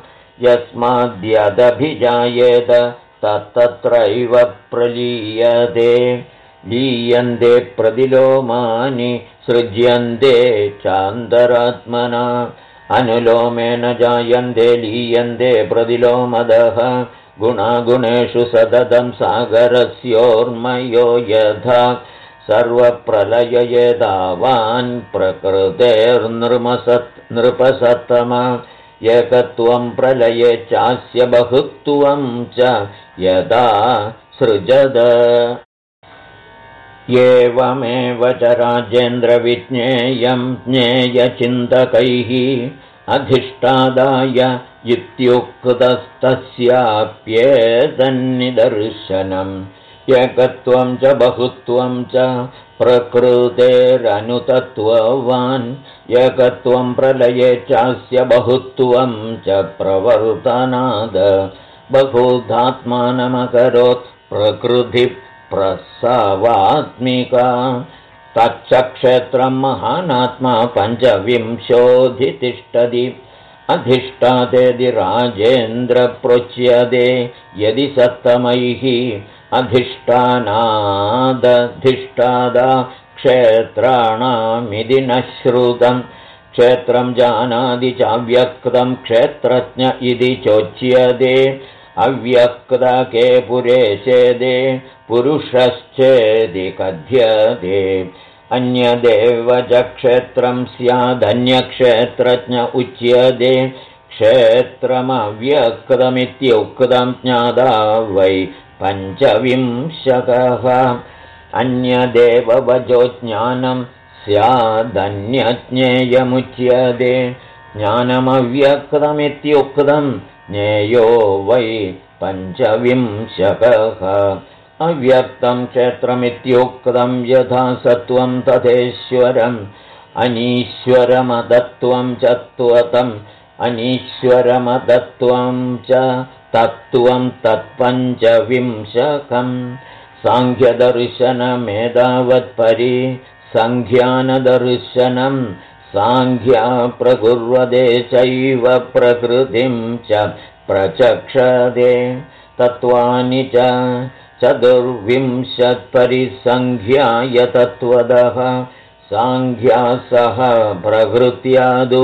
यस्माद्यदभिजायेत तत्तत्रैव प्रलीयते लीयन्ते प्रतिलोमानि सृज्यन्ते चान्तरात्मना अनुलोमेन जायन्ते लीयन्ते प्रतिलोमदः गुणागुणेषु सततं सागरस्योर्मयो यथा सर्वप्रलययेतावान् प्रकृतेर्नृपसत्तम एकत्वं प्रलये चास्य बहुत्वं च यदा सृजद एवमेव च राजेन्द्रविज्ञेयं ज्ञेयचिन्तकैः अधिष्ठादाय इत्युक्तस्तस्याप्येतन्निदर्शनम् एकत्वं च बहुत्वं च प्रकृतेरनुतत्ववान् एकत्वं प्रलये चास्य बहुत्वं च प्रवर्तनाद बहुधात्मानमकरोत् प्रकृतिप्रसवात्मिका तच्च क्षेत्रं महानात्मा पञ्चविंशोऽधितिष्ठति अधिष्ठातेति राजेन्द्र प्रोच्यते यदि सत्तमैः अधिष्ठानादधिष्ठादा क्षेत्राणामिति न श्रुतं क्षेत्रं जानाति चाव्यक्तं क्षेत्रज्ञ इति चोच्यते अव्यक्तके पुरेशेदे पुरुषश्चेदि कथ्यते अन्यदेव च क्षेत्रं स्यादन्यक्षेत्रज्ञ उच्यते क्षेत्रमव्यक्तमित्युक्तं ज्ञाता वै पञ्चविंशकः अन्यदेव वजो ज्ञानं स्यादन्यज्ञेयमुच्यते ज्ञानमव्यक्तमित्युक्तं ज्ञेयो वै पञ्चविंशकः अव्यक्तं क्षेत्रमित्युक्तं यथा सत्वं तथेश्वरम् अनीश्वरमतत्त्वं च त्वतम् अनीश्वरमतत्त्वं च तत्त्वं तत्पञ्चविंशकम् साङ्ख्यदर्शनमेतावत्परि सङ्ख्यानदर्शनं साङ्ख्या प्रकुर्वते चैव प्रकृतिं च प्रचक्षते तत्त्वानि च चतुर्विंशत्परिसङ्ख्याय तत्त्वतः साङ्ख्या सह प्रकृत्यादु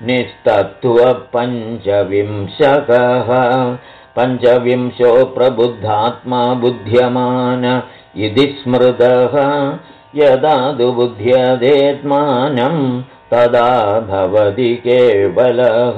निस्तत्त्वपञ्चविंशकः पञ्चविंशो प्रबुद्धात्मा बुध्यमान इति स्मृतः यदा तु बुध्यतेत्मानं तदा भवति केवलः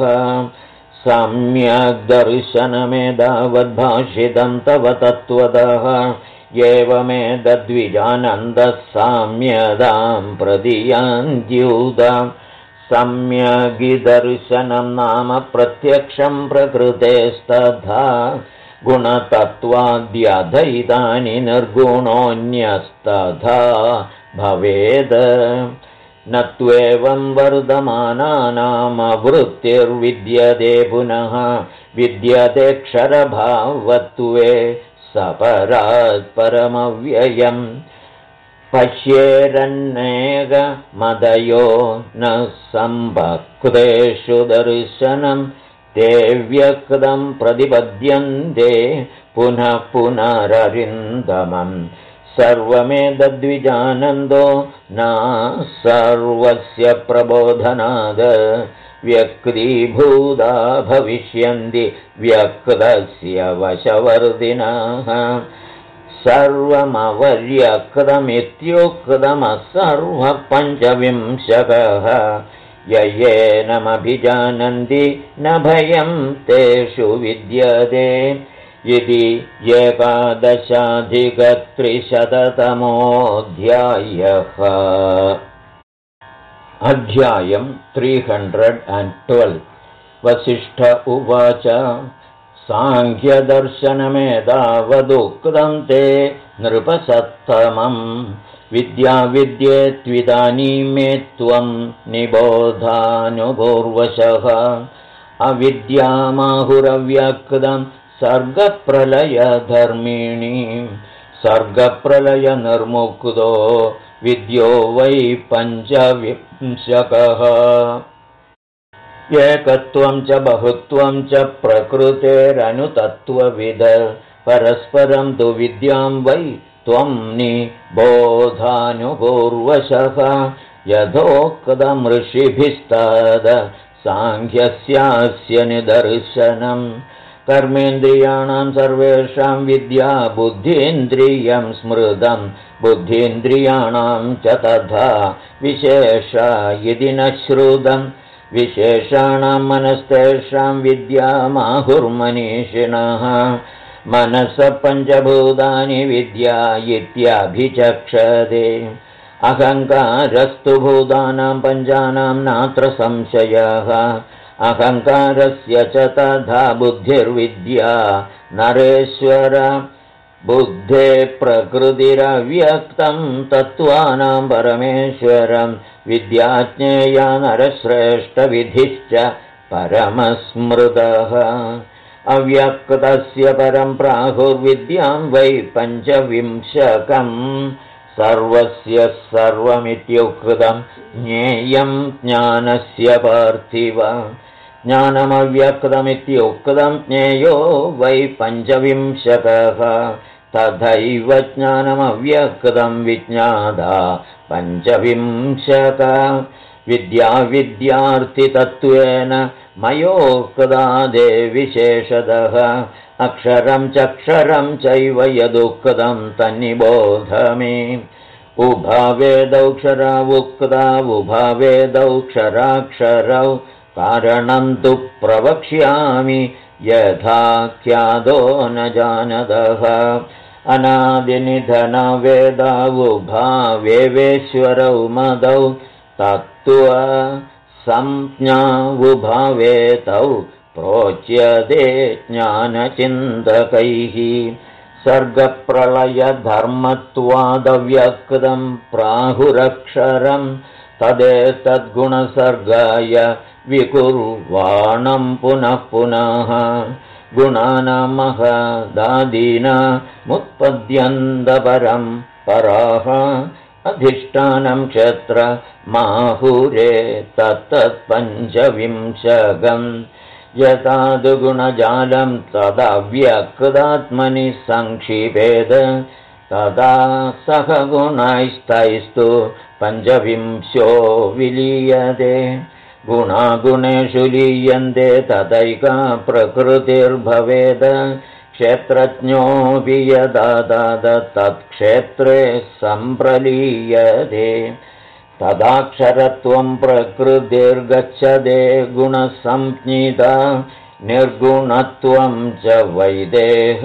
सम्यग्दर्शनमेतावद्भाषितं तव तत्त्वतः एवमेतद्विजानन्दः साम्यतां प्रदियान्त्युदाम् सम्यगिदर्शनं नाम प्रत्यक्षं प्रकृतेस्तथा गुणतत्त्वाद्यधैतानि निर्गुणोऽन्यस्तथा भवेद न त्वेवं वर्धमानानामवृत्तिर्विद्यते पुनः विद्यते क्षरभावत्वे सपरात् परमव्ययम् पश्येरन्नेकमदयो न सम्भक्तेषु दर्शनं ते व्यक्तं प्रतिपद्यन्ते पुनः पुनररिन्दमम् सर्वमेतद्विजानन्दो न सर्वस्य प्रबोधनाद व्यक्तीभूता भविष्यन्ति व्यक्तस्य वशवर्तिनः सर्वमवर्यक्तमित्युक्तमः सर्वपञ्चविंशकः येनमभिजानन्ति न भयं तेषु विद्यते इति 11,300तमोऽध्यायः। अध्यायं 312 वसिष्ठ उवाच साङ्ख्यदर्शनमेतावदुक्तं ते नृपसत्तमम् विद्याविद्येत्विदानीं मे त्वं निबोधानुपूर्वशः अविद्यामाहुरव्यक्तं सर्गप्रलयधर्मिणी सर्गप्रलयनिर्मुक्तो विद्यो वै पञ्चविंशकः एकत्वं च बहुत्वं च प्रकृतेरनुतत्त्वविद परस्परं तु विद्यां वै त्वं निबोधानुपूर्वशः यथोक्तं ऋषिभिस्तद साङ्ख्यस्यास्य निदर्शनम् कर्मेन्द्रियाणां सर्वेषां विद्या बुद्धीन्द्रियं स्मृतं बुद्धीन्द्रियाणां च तथा विशेषा यदि न श्रुतम् विशेषाणां मनस्तेषां विद्यामाहुर्मनीषिणः मनसः पञ्चभूतानि विद्या इत्याभिचक्षते अहङ्कारस्तु भूतानां पञ्चानां नात्र संशयः अहङ्कारस्य च तथा बुद्धिर्विद्या नरेश्वर बुद्धे प्रकृतिरव्यक्तं तत्त्वानां परमेश्वरं विद्याज्ञेया नरश्रेष्ठविधिश्च परमस्मृतः अव्यक्तस्य परं प्राहुर्विद्यां वै पञ्चविंशकम् सर्वस्य सर्वमित्युक्तं ज्ञेयं ज्ञानस्य पार्थिव ज्ञानमव्यक्तमित्युक्तं ज्ञेयो वै पञ्चविंशकः तथैव ज्ञानमव्यक्तं विज्ञाता पञ्चविंशक विद्याविद्यार्थितत्वेन मयोक्तादे विशेषतः अक्षरं चक्षरं चैव यदुक्तं तन्निबोध मे उभावेदौक्षरावुक्ता उभावेदौक्षराक्षरौ कारणं तु प्रवक्ष्यामि यथाख्यादो न जानतः अनादिनिधनवेदावुभावेश्वरौ मदौ तत्त्वसंज्ञावुभावेतौ प्रोच्यते ज्ञानचिन्तकैः सर्गप्रलयधर्मत्वादव्यक्तं प्राहुरक्षरं तदेतद्गुणसर्गाय विकुर्वाणं पुनः पुनः गुणानामहदादीनामुत्पद्यन्तपरं पराः अधिष्ठानं क्षेत्र माहुरे तत्तत्पञ्चविंशकम् यथादुगुणजालं तदव्यक्तात्मनि संक्षिपेद तदा सह गुणैस्तैस्तु पञ्चविंशो विलीयते गुणागुणेषु लीयन्ते तदैका प्रकृतिर्भवेद क्षेत्रज्ञोऽपि यदा तत्क्षेत्रे सम्प्रलीयते तदाक्षरत्वं प्रकृतिर्गच्छते गुणसंज्ञिता निर्गुणत्वं च वैदेह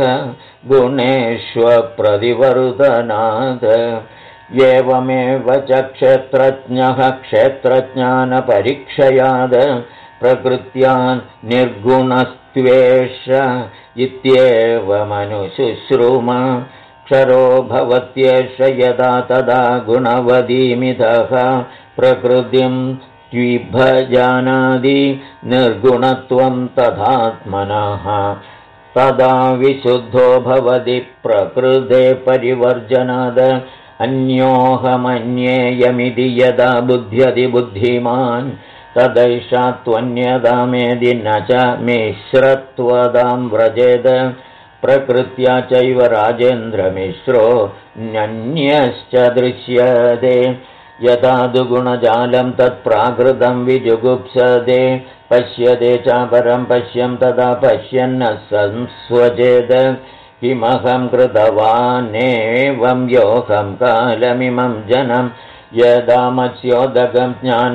गुणेष्वप्रतिवर्तनात् एवमेव च क्षेत्रज्ञः क्षेत्रज्ञानपरीक्षयाद प्रकृत्या निर्गुणस्त्वेष इत्येवमनुशुश्रुम क्षरो भवत्येष यदा तदा गुणवदीमितः प्रकृतिं द्विभजानादि निर्गुणत्वं तथात्मनः तदा विशुद्धो भवति प्रकृते परिवर्जनाद अन्योऽहमन्येयमिति यदा बुध्यति बुद्धिमान् तदैषा त्वन्यदामेदि न च मिश्रत्वदां व्रजेद प्रकृत्या चैव राजेन्द्रमिश्रो न्यन्यश्च दृश्यते यदा दुगुणजालं तत्प्राकृतं विजुगुप्सते पश्यते चापरं पश्यं तदा पश्यन्न संस्वजेद किमहं कृतवानेवं योऽहं कालमिमं जनं यदा मत्स्योदकं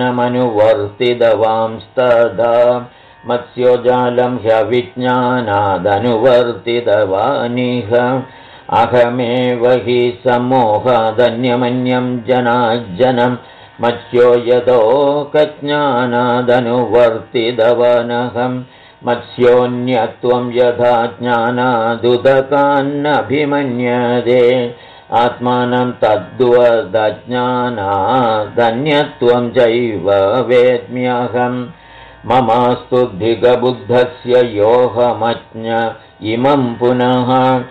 ज्ञानमनुवर्तितवांस्तदा मत्स्योजालं ह्यविज्ञानादनुवर्तितवानिह अहमेव हि सम्मोहादन्यमन्यं जनाज्जनं मत्स्यो यतोकज्ञानादनुवर्तितवानहं मत्स्योऽन्यत्वं यथा ज्ञानादुदकान्नभिमन्यते आत्मानं तद्वदज्ञानादन्यत्वं चैव वेद्म्यहम् ममास्तु धिगबुद्धस्य योऽहमज्ञ इमं पुनः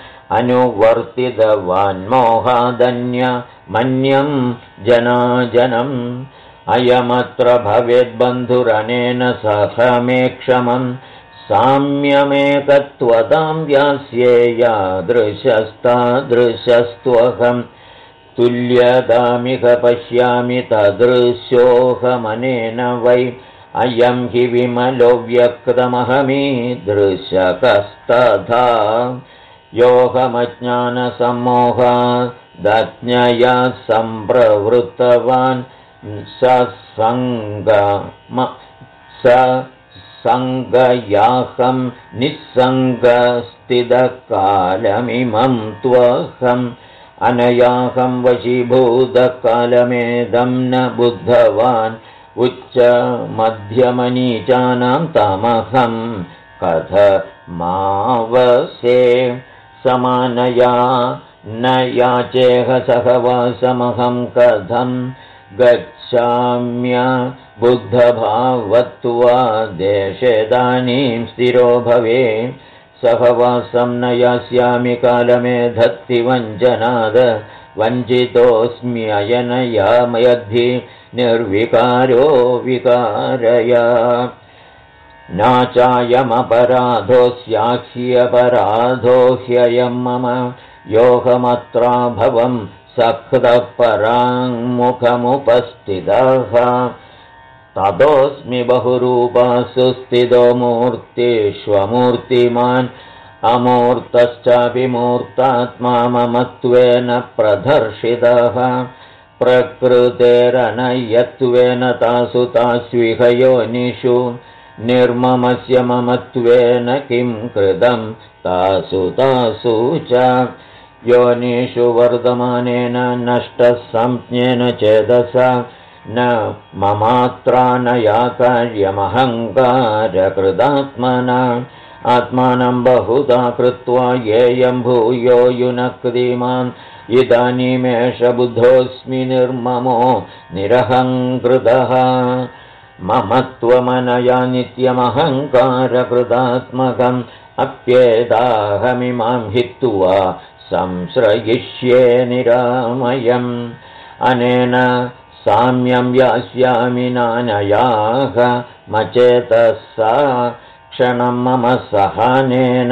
अनुवर्तितवान्मोहादन्यमन्यं जनाजनम् अयमत्र भवेद्बन्धुरनेन सह मे क्षमं साम्यमेकत्वतां व्यास्ये यादृशस्तादृशस्त्वहं तुल्यतामिह पश्यामि तदृश्योऽहमनेन वै अयं हि विमलो व्यक्तमहमीदृशकस्तथा योऽहमज्ञानसम्मोहादज्ञया सम्प्रवृत्तवान् सङ्गयाहं निस्सङ्गस्थितकालमिमं त्वहम् अनयाहं वशीभूतकालमेदं न बुद्धवान् उच्चमध्यमनीचानां तमहं कथमावसे समानया न याचेह सहवासमहं कथं गच्छाम्य बुद्धभावत्वादेशेदानीं स्थिरो भवे सहवासं न यास्यामि कालमेधत्ति वञ्चनाद वञ्चितोऽस्म्ययनया मयद्धि निर्विकारो विकारया नाचायमपराधो स्याह्यपराधो ह्ययं मम योऽहमत्राभवं सकृतः पराङ्मुखमुपस्थितः ततोऽस्मि बहुरूपासु स्थितो मूर्तिष्वमूर्तिमान् अमूर्तश्चापि मूर्तात्मा ममत्वेन प्रदर्शितः प्रकृतेरनयत्वेन तासु तास्विह योनिषु निर्ममस्य ममत्वेन किं कृतं तासु तासु च योनिषु वर्धमानेन नष्टः संज्ञेन चेदसा न ममात्रानया कार्यमहङ्कारकृतात्मना आत्मानं बहुधा कृत्वा येयं भूयो युनक्ति माम् इदानीमेष बुद्धोऽस्मि निर्ममो निरहङ्कृतः ममत्वमनया नित्यमहङ्कारकृतात्मकम् अप्येताहमिमां हित्वा संश्रयिष्ये निरामयम् अनेन साम्यं यास्यामि नानयाः मचेतसा क्षणं मम सहनेन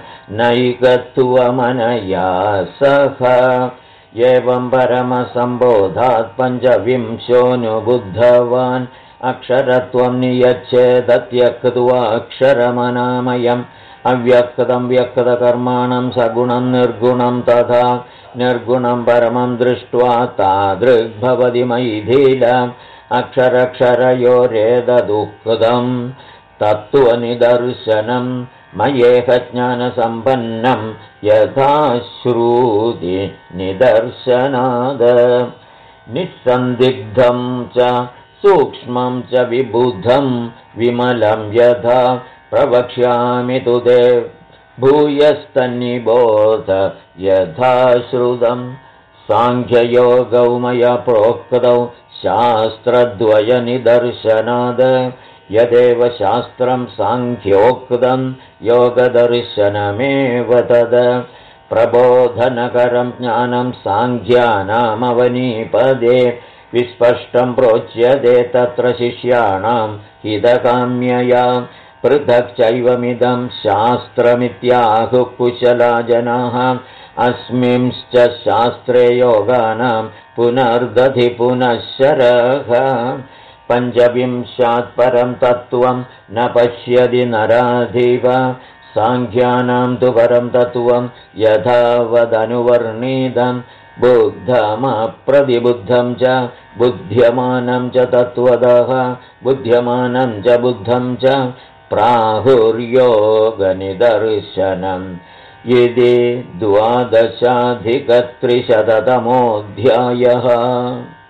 नैकत्वमनया सह एवं परमसम्बोधात् पञ्चविंशोऽनुबुद्धवान् अक्षरत्वं नियच्छेदत्यक्त्वा अक्षरमनामयम् अव्यक्तं व्यक्तकर्माणं सगुणं निर्गुणं तथा निर्गुणं परमं दृष्ट्वा तादृग्भवति मैथिल अक्षरक्षरयोरेतदुक्तं तत्त्वनिदर्शनं मयेह ज्ञानसम्पन्नं यथा श्रुति निदर्शनाद निस्सन्दिग्धं च सूक्ष्मं च विबुद्धं विमलं यथा प्रवक्ष्यामि तु ते भूयस्तन्निबोध यथा श्रुतम् साङ्ख्ययोगौ मया प्रोक्तौ शास्त्रद्वयनिदर्शनाद् यदेव शास्त्रं साङ्ख्योक्तं योगदर्शनमेव तद् प्रबोधनकरं ज्ञानं साङ्ख्यानामवनीपदे विस्पष्टं प्रोच्यते तत्र शिष्याणां हितकाम्यया पृथक् चैवमिदं शास्त्रमित्याहुः कुशला जनाः अस्मिंश्च शास्त्रे योगानां पुनर्दधि पुनश्चरः पञ्चविंशात् परं तत्त्वं न पश्यति नराधिप साङ्ख्यानां तु परं तत्त्वं यथावदनुवर्णितं बुद्धमप्रतिबुद्धं च बुध्यमानं च तत्त्वतः बुध्यमानं च बुद्धं च प्राहुर्योगनिदर्शनम् इति 12अधिकत्रिशततमोऽध्यायः।